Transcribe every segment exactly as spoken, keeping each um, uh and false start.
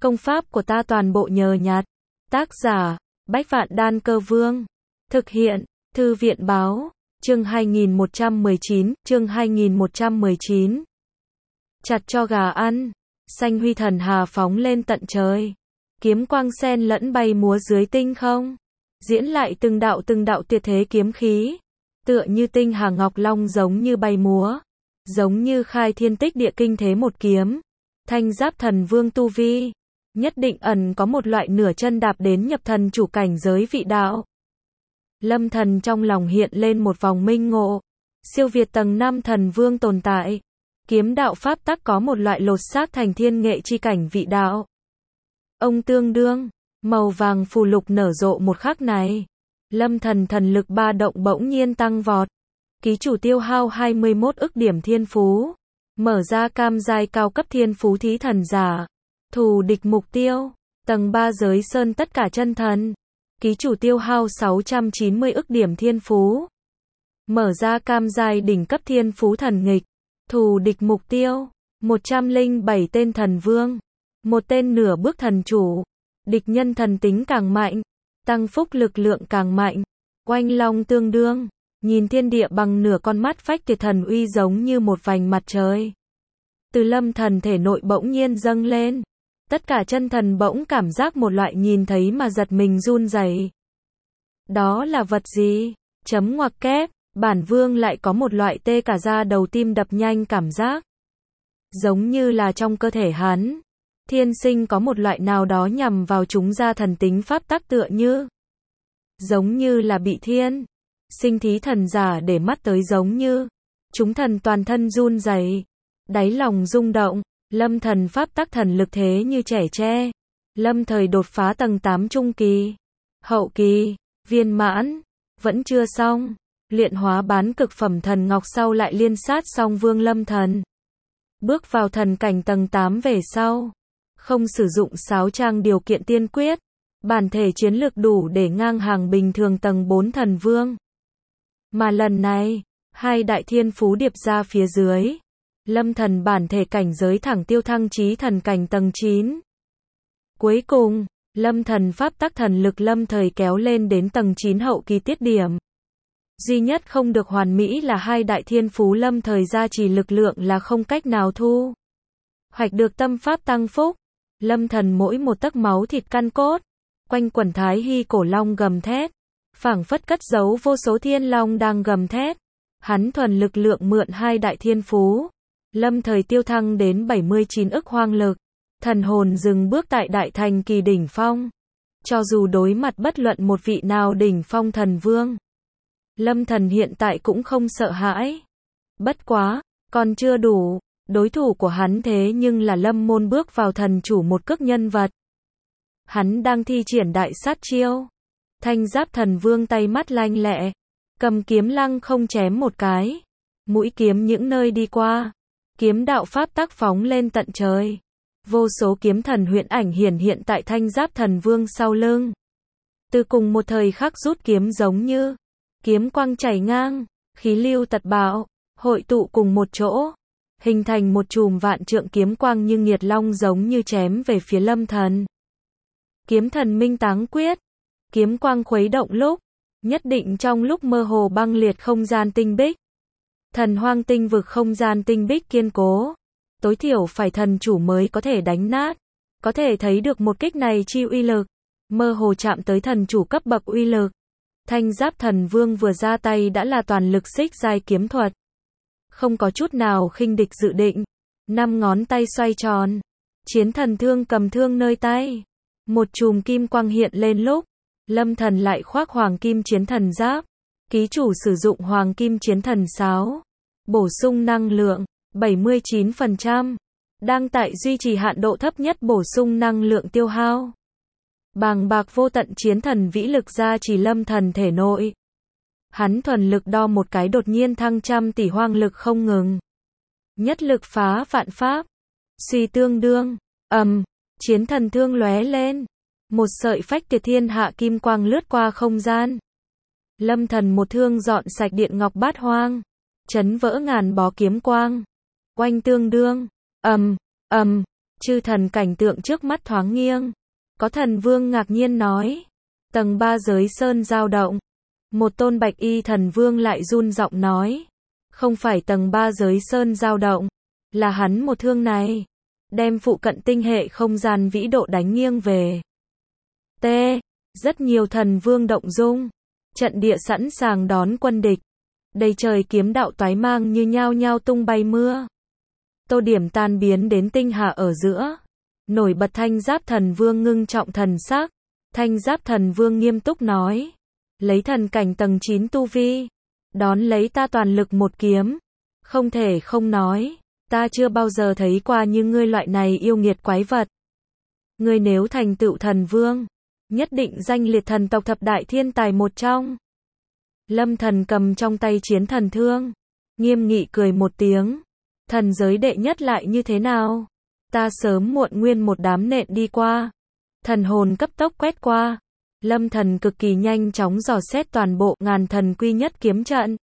Công pháp của ta toàn bộ nhờ nhặt. Tác giả, Bách Vạn Đan Cơ Vương. Thực hiện, Thư viện Báo. Chương hai nghìn một trăm mười chín, chương hai nghìn một trăm mười chín. Chặt cho gà ăn. Xanh huy thần hà phóng lên tận trời. Kiếm quang sen lẫn bay múa dưới tinh không. Diễn lại từng đạo từng đạo tuyệt thế kiếm khí. Tựa như tinh hà ngọc long giống như bay múa. Giống như khai thiên tích địa kinh thế một kiếm. Thanh Giáp Thần Vương tu vi. Nhất định ẩn có một loại nửa chân đạp đến nhập thần chủ cảnh giới vị đạo. Lâm Thần trong lòng hiện lên một vòng minh ngộ. Siêu việt tầng năm thần vương tồn tại. Kiếm đạo pháp tắc có một loại lột xác thành thiên nghệ chi cảnh vị đạo. Ông tương đương, màu vàng phù lục nở rộ một khắc này. Lâm Thần thần lực ba động bỗng nhiên tăng vọt. Ký chủ tiêu hao hai mươi mốt ức điểm thiên phú. Mở ra cam giai cao cấp thiên phú thí thần giả. Thù địch mục tiêu. Tầng ba giới sơn tất cả chân thần. Ký chủ tiêu hao sáu trăm chín mươi ức điểm thiên phú. Mở ra cam giai đỉnh cấp thiên phú thần nghịch. Thù địch mục tiêu. một trăm lẻ bảy tên thần vương. Một tên nửa bước thần chủ. Địch nhân thần tính càng mạnh. Tăng phúc lực lượng càng mạnh. Oanh long tương đương. Nhìn thiên địa bằng nửa con mắt phách tuyệt thần uy giống như một vành mặt trời. Từ Lâm Thần thể nội bỗng nhiên dâng lên. Tất cả chân thần bỗng cảm giác một loại nhìn thấy mà giật mình run rẩy. Đó là vật gì? Chấm ngoặc kép, bản vương lại có một loại tê cả da đầu tim đập nhanh cảm giác. Giống như là trong cơ thể hắn. Thiên sinh có một loại nào đó nhằm vào chúng ra thần tính pháp tắc tựa như. Giống như là bị thiên. Sinh thí thần giả để mắt tới giống như. Chúng thần toàn thân run rẩy, đáy lòng rung động. Lâm Thần pháp tắc thần lực thế như trẻ tre. Lâm thời đột phá tầng tám trung kỳ. Hậu kỳ. Viên mãn. Vẫn chưa xong. Luyện hóa bán cực phẩm thần ngọc sau lại liên sát song vương Lâm Thần. Bước vào thần cảnh tầng tám về sau. Không sử dụng sáo trang điều kiện tiên quyết. Bản thể chiến lực đủ để ngang hàng bình thường tầng bốn thần vương. Mà lần này, hai đại thiên phú điệp ra phía dưới. Lâm Thần bản thể cảnh giới thẳng tiêu thăng chí thần cảnh tầng chín. Cuối cùng, Lâm Thần pháp tắc thần lực lâm thời kéo lên đến tầng chín hậu kỳ tiết điểm. Duy nhất không được hoàn mỹ là hai đại thiên phú lâm thời gia trì lực lượng là không cách nào thu hoạch được tâm pháp tăng phúc. Lâm Thần mỗi một tấc máu thịt căn cốt, quanh quẩn thái hy cổ long gầm thét, phảng phất cất giấu vô số thiên long đang gầm thét. Hắn thuần lực lượng mượn hai đại thiên phú. Lâm thời tiêu thăng đến bảy mươi chín ức hoang lực. Thần hồn dừng bước tại đại thành kỳ đỉnh phong. Cho dù đối mặt bất luận một vị nào đỉnh phong thần vương. Lâm Thần hiện tại cũng không sợ hãi. Bất quá, còn chưa đủ. Đối thủ của hắn thế nhưng là Lâm Môn bước vào thần chủ một cước nhân vật. Hắn đang thi triển đại sát chiêu. Thanh Giáp Thần Vương tay mắt lanh lẹ. Cầm kiếm lăng không chém một cái. Mũi kiếm những nơi đi qua. Kiếm đạo pháp tắc phóng lên tận trời. Vô số kiếm thần huyễn ảnh hiển hiện tại Thanh Giáp Thần Vương sau lưng. Từ cùng một thời khắc rút kiếm giống như. Kiếm quang chảy ngang. Khí lưu tật bạo. Hội tụ cùng một chỗ. Hình thành một chùm vạn trượng kiếm quang như nghiệt long giống như chém về phía Lâm Thần. Kiếm thần minh táng quyết. Kiếm quang khuấy động lúc. Nhất định trong lúc mơ hồ băng liệt không gian tinh bích. Thần hoang tinh vực không gian tinh bích kiên cố. Tối thiểu phải thần chủ mới có thể đánh nát. Có thể thấy được một kích này chi uy lực. Mơ hồ chạm tới thần chủ cấp bậc uy lực. Thanh Giáp Thần Vương vừa ra tay đã là toàn lực xích giai kiếm thuật. Không có chút nào khinh địch dự định. Năm ngón tay xoay tròn. Chiến thần thương cầm thương nơi tay. Một chùm kim quang hiện lên lúc. Lâm Thần lại khoác hoàng kim chiến thần giáp. Ký chủ sử dụng hoàng kim chiến thần sáo. Bổ sung năng lượng, bảy mươi chín phần trăm. Đang tại duy trì hạn độ thấp nhất bổ sung năng lượng tiêu hao. Bàng bạc vô tận chiến thần vĩ lực gia trì Lâm Thần thể nội. Hắn thuần lực đo một cái đột nhiên thăng trăm tỷ hoang lực không ngừng. Nhất lực phá vạn pháp. Suy tương đương, ầm, chiến thần thương lóe lên. Một sợi phách tuyệt thiên hạ kim quang lướt qua không gian. Lâm Thần một thương dọn sạch điện ngọc bát hoang. Chấn vỡ ngàn bó kiếm quang. Oanh tương đương, ầm, ầm, Chư thần cảnh tượng trước mắt thoáng nghiêng. Có thần vương ngạc nhiên nói. Tầng ba giới sơn dao động. Một tôn bạch y thần vương lại run giọng nói. Không phải tầng ba giới sơn dao động. Là hắn một thương này. Đem phụ cận tinh hệ không gian vĩ độ đánh nghiêng về. T. Rất nhiều thần vương động dung. Trận địa sẵn sàng đón quân địch. Đầy trời kiếm đạo toái mang như nhao nhao tung bay mưa. Tô điểm tan biến đến tinh hà ở giữa. Nổi bật thanh giáp thần vương ngưng trọng thần sắc. Thanh giáp thần vương nghiêm túc nói. Lấy thần cảnh tầng chín tu vi. Đón lấy ta toàn lực một kiếm. Không thể không nói. Ta chưa bao giờ thấy qua như ngươi loại này yêu nghiệt quái vật. Ngươi nếu thành tựu thần vương. Nhất định danh liệt thần tộc thập đại thiên tài một trong. Lâm thần cầm trong tay chiến thần thương. Nghiêm nghị cười một tiếng. Thần giới đệ nhất lại như thế nào? Ta sớm muộn nguyên một đám nện đi qua. Thần hồn cấp tốc quét qua. Lâm thần cực kỳ nhanh chóng dò xét toàn bộ ngàn thần quy nhất kiếm trận.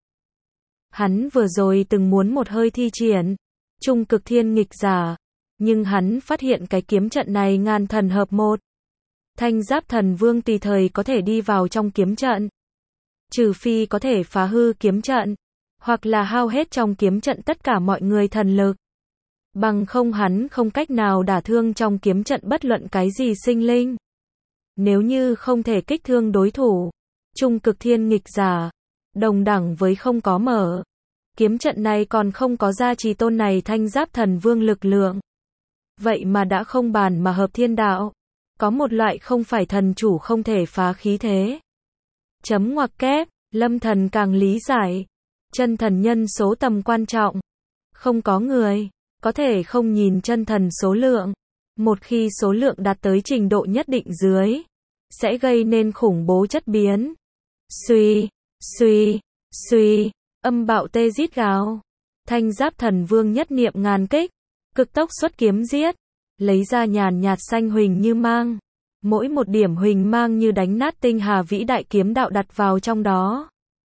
Hắn vừa rồi từng muốn một hơi thi triển trung cực thiên nghịch giả. Nhưng hắn phát hiện cái kiếm trận này ngàn thần hợp một. Thanh giáp thần vương tùy thời có thể đi vào trong kiếm trận. Trừ phi có thể phá hư kiếm trận. Hoặc là hao hết trong kiếm trận tất cả mọi người thần lực. Bằng không hắn không cách nào đả thương trong kiếm trận bất luận cái gì sinh linh. Nếu như không thể kích thương đối thủ. Trung cực thiên nghịch giả. Đồng đẳng với không có mở. Kiếm trận này còn không có gia trì tôn này thanh giáp thần vương lực lượng. Vậy mà đã không bàn mà hợp thiên đạo. Có một loại không phải thần chủ không thể phá khí thế. Chấm ngoặc kép, lâm thần càng lý giải. Chân thần nhân số tầm quan trọng. Không có người, có thể không nhìn chân thần số lượng. Một khi số lượng đạt tới trình độ nhất định dưới, sẽ gây nên khủng bố chất biến. Suy, suy, suy, âm bạo tê rít gào. Thanh giáp thần vương nhất niệm ngàn kích, cực tốc xuất kiếm giết. Lấy ra nhàn nhạt xanh huỳnh như mang. Mỗi một điểm huỳnh mang như đánh nát tinh hà vĩ đại kiếm đạo đặt vào trong đó.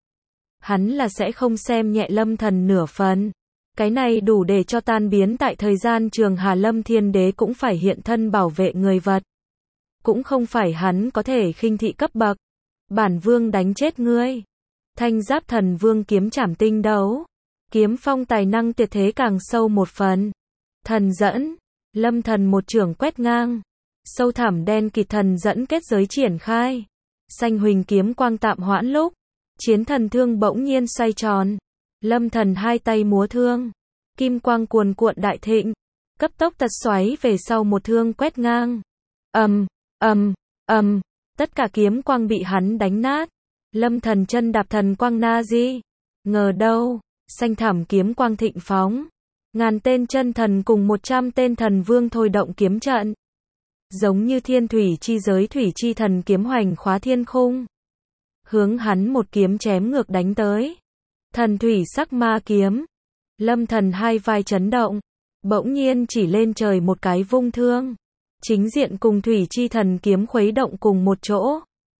Hắn là sẽ không xem nhẹ lâm thần nửa phần. Cái này đủ để cho tan biến tại thời gian trường hà lâm thiên đế cũng phải hiện thân bảo vệ người vật. Cũng không phải hắn có thể khinh thị cấp bậc. Bản vương đánh chết ngươi. Thanh giáp thần vương kiếm trảm tinh đấu. Kiếm phong tài năng tuyệt thế càng sâu một phần. Thần dẫn. Lâm thần một chưởng quét ngang. Sâu thẳm đen kịt thần dẫn kết giới triển khai. Xanh huỳnh kiếm quang tạm hoãn lúc. Chiến thần thương bỗng nhiên xoay tròn. Lâm thần hai tay múa thương. Kim quang cuồn cuộn đại thịnh. Cấp tốc tật xoáy về sau một thương quét ngang. Ầm, ầm, ầm. Tất cả kiếm quang bị hắn đánh nát. Lâm thần chân đạp thần quang na di. Ngờ đâu. Xanh thẳm kiếm quang thịnh phóng. Ngàn tên chân thần cùng một trăm tên thần vương thôi động kiếm trận. Giống như thiên thủy chi giới thủy chi thần kiếm hoành khóa thiên khung. Hướng hắn một kiếm chém ngược đánh tới. Thần thủy sắc ma kiếm. Lâm thần hai vai chấn động. Bỗng nhiên chỉ lên trời một cái vung thương. Chính diện cùng thủy chi thần kiếm khuấy động cùng một chỗ.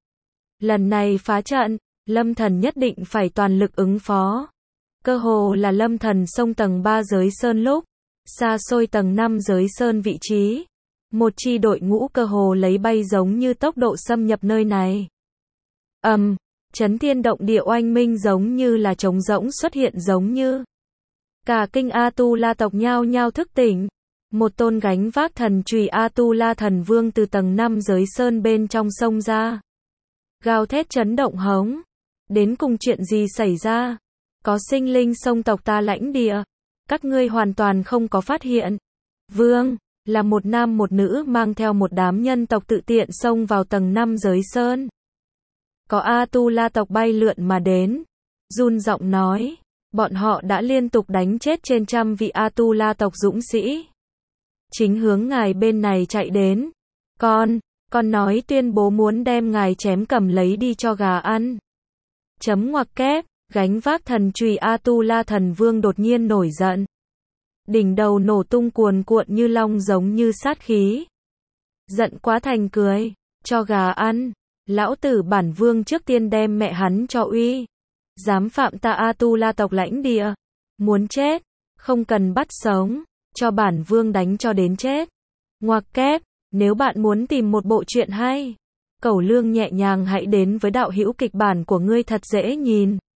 Lần này phá trận, lâm thần nhất định phải toàn lực ứng phó. Cơ hồ là lâm thần xông tầng ba giới sơn lúc. Xa xôi tầng năm giới sơn vị trí. Một chi đội ngũ cơ hồ lấy bay giống như tốc độ xâm nhập nơi này. Ầm, um, chấn thiên động địa oanh minh giống như là trống rỗng xuất hiện giống như. Cả kinh A-tu-la tộc nhao nhao thức tỉnh. Một tôn gánh vác thần chùy A-tu-la thần vương từ tầng năm giới sơn bên trong sông ra. Gào thét chấn động hống. Đến cùng chuyện gì xảy ra? Có sinh linh sông tộc ta lãnh địa. Các ngươi hoàn toàn không có phát hiện. Vương, là một nam một nữ mang theo một đám nhân tộc tự tiện xông vào tầng năm giới sơn. Có A-tu-la tộc bay lượn mà đến. Run giọng nói. Bọn họ đã liên tục đánh chết trên trăm vị A-tu-la tộc dũng sĩ. Chính hướng ngài bên này chạy đến. Con, con nói tuyên bố muốn đem ngài chém cầm lấy đi cho gà ăn. Chấm ngoặc kép, gánh vác thần chùy A-tu-la thần vương đột nhiên nổi giận. Đỉnh đầu nổ tung cuồn cuộn như long giống như sát khí. Giận quá thành cười, cho gà ăn. Lão tử bản vương trước tiên đem mẹ hắn cho uy. Dám phạm ta A-tu-la tộc lãnh địa. Muốn chết, không cần bắt sống, cho bản vương đánh cho đến chết. Ngoặc kép, nếu bạn muốn tìm một bộ truyện hay, cẩu lương nhẹ nhàng hãy đến với đạo hữu kịch bản của ngươi thật dễ nhìn.